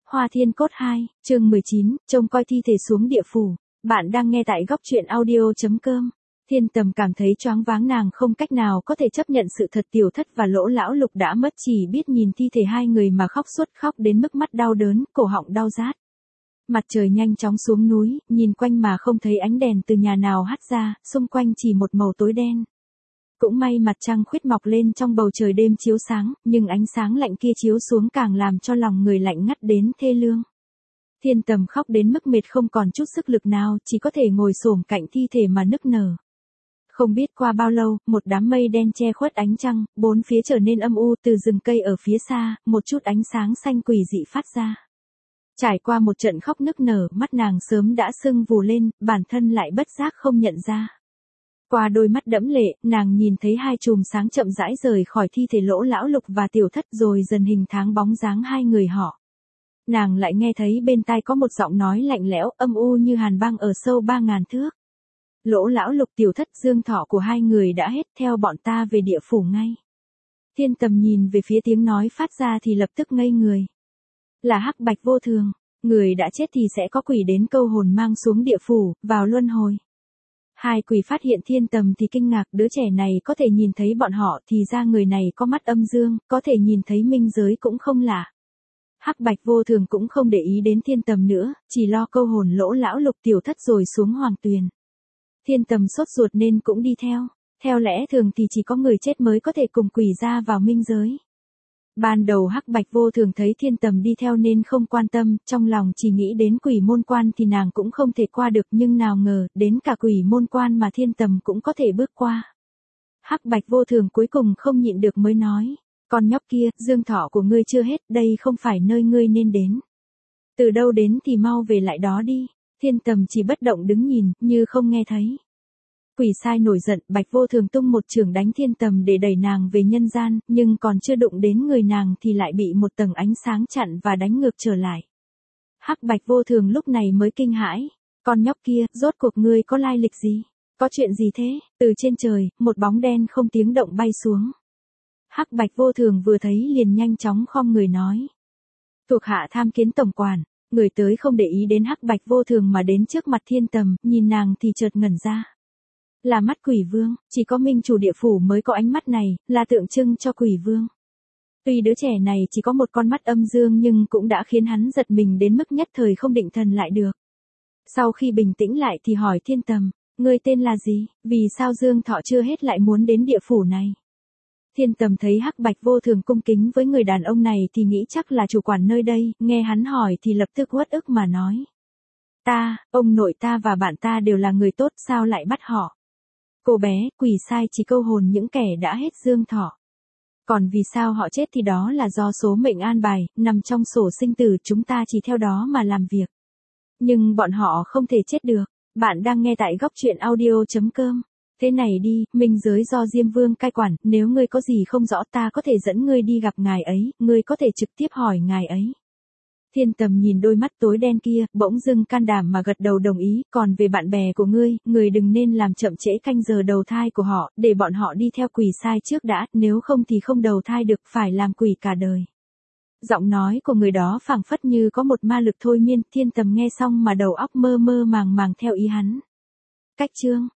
Hoa Thiên Cốt 2, chương 19, trông coi thi thể xuống địa phủ. Bạn đang nghe tại góc truyện audio.com. Thiên Tầm cảm thấy choáng váng, nàng không cách nào có thể chấp nhận sự thật Tiểu Thất và Lỗ Lão Lục đã mất, chỉ biết nhìn thi thể hai người mà khóc suốt, khóc đến mức mắt đau đớn, cổ họng đau rát. Mặt trời nhanh chóng xuống núi, nhìn quanh mà không thấy ánh đèn từ nhà nào hắt ra, xung quanh chỉ một màu tối đen. Cũng may mặt trăng khuyết mọc lên trong bầu trời đêm chiếu sáng, nhưng ánh sáng lạnh kia chiếu xuống càng làm cho lòng người lạnh ngắt đến thê lương. Thiên Tầm khóc đến mức mệt không còn chút sức lực nào, chỉ có thể ngồi xổm cạnh thi thể mà nức nở. Không biết qua bao lâu, một đám mây đen che khuất ánh trăng, bốn phía trở nên âm u, từ rừng cây ở phía xa, một chút ánh sáng xanh quỷ dị phát ra. Trải qua một trận khóc nức nở, mắt nàng sớm đã sưng vù lên, bản thân lại bất giác không nhận ra. Qua đôi mắt đẫm lệ, nàng nhìn thấy hai chùm sáng chậm rãi rời khỏi thi thể Lỗ Lão Lục và Tiểu Thất, rồi dần hình tháng bóng dáng hai người họ. Nàng lại nghe thấy bên tai có một giọng nói lạnh lẽo, âm u như hàn băng ở sâu 3.000 thước. Lỗ Lão Lục, Tiểu Thất, dương thọ của hai người đã hết, theo bọn ta về địa phủ ngay. Thiên Tầm nhìn về phía tiếng nói phát ra thì lập tức ngây người. Là Hắc Bạch Vô Thường, người đã chết thì sẽ có quỷ đến câu hồn mang xuống địa phủ, vào luân hồi. Hai quỷ phát hiện Thiên Tầm thì kinh ngạc, đứa trẻ này có thể nhìn thấy bọn họ, thì ra người này có mắt âm dương, có thể nhìn thấy minh giới cũng không lạ. Hắc Bạch Vô Thường cũng không để ý đến Thiên Tầm nữa, chỉ lo câu hồn Lỗ Lão Lục, Tiểu Thất rồi xuống hoàng tuyền. Thiên Tầm sốt ruột nên cũng đi theo. Theo lẽ thường thì chỉ có người chết mới có thể cùng quỷ ra vào minh giới. Ban đầu Hắc Bạch Vô Thường thấy Thiên Tầm đi theo nên không quan tâm, trong lòng chỉ nghĩ đến quỷ môn quan thì nàng cũng không thể qua được, nhưng nào ngờ, đến cả quỷ môn quan mà Thiên Tầm cũng có thể bước qua. Hắc Bạch Vô Thường cuối cùng không nhịn được mới nói, con nhóc kia, dương thọ của ngươi chưa hết, đây không phải nơi ngươi nên đến. Từ đâu đến thì mau về lại đó đi. Thiên Tầm chỉ bất động đứng nhìn, như không nghe thấy. Quỷ sai nổi giận, Bạch Vô Thường tung một chưởng đánh Thiên Tầm để đẩy nàng về nhân gian, nhưng còn chưa đụng đến người nàng thì lại bị một tầng ánh sáng chặn và đánh ngược trở lại. Hắc Bạch Vô Thường lúc này mới kinh hãi, con nhóc kia, rốt cuộc ngươi có lai lịch gì? Có chuyện gì thế? Từ trên trời, một bóng đen không tiếng động bay xuống. Hắc Bạch Vô Thường vừa thấy liền nhanh chóng khom người nói. Thuộc hạ tham kiến tổng quản. Người tới không để ý đến Hắc Bạch Vô Thường mà đến trước mặt Thiên Tầm, nhìn nàng thì chợt ngẩn ra. Là mắt quỷ vương, chỉ có minh chủ địa phủ mới có ánh mắt này, là tượng trưng cho quỷ vương. Tuy đứa trẻ này chỉ có một con mắt âm dương nhưng cũng đã khiến hắn giật mình đến mức nhất thời không định thần lại được. Sau khi bình tĩnh lại thì hỏi Thiên Tầm, ngươi tên là gì, vì sao dương thọ chưa hết lại muốn đến địa phủ này? Thiên Tầm thấy Hắc Bạch Vô Thường cung kính với người đàn ông này thì nghĩ chắc là chủ quản nơi đây, nghe hắn hỏi thì lập tức uất ức mà nói. Ông nội ta và bạn ta đều là người tốt, sao lại bắt họ? Cô bé, quỷ sai chỉ câu hồn những kẻ đã hết dương thọ. Còn vì sao họ chết thì đó là do số mệnh an bài, nằm trong sổ sinh tử, chúng ta chỉ theo đó mà làm việc. Nhưng bọn họ không thể chết được. Bạn đang nghe tại góc truyện audio.com. Thế này đi, minh giới do Diêm Vương cai quản, nếu ngươi có gì không rõ ta có thể dẫn ngươi đi gặp ngài ấy, ngươi có thể trực tiếp hỏi ngài ấy. Thiên Tầm nhìn đôi mắt tối đen kia, bỗng dưng can đảm mà gật đầu đồng ý, còn về bạn bè của ngươi đừng nên làm chậm trễ canh giờ đầu thai của họ, để bọn họ đi theo quỷ sai trước đã, nếu không thì không đầu thai được, phải làm quỷ cả đời. Giọng nói của người đó phảng phất như có một ma lực thôi miên, Thiên Tầm nghe xong mà đầu óc mơ mơ màng màng theo ý hắn. Cách chương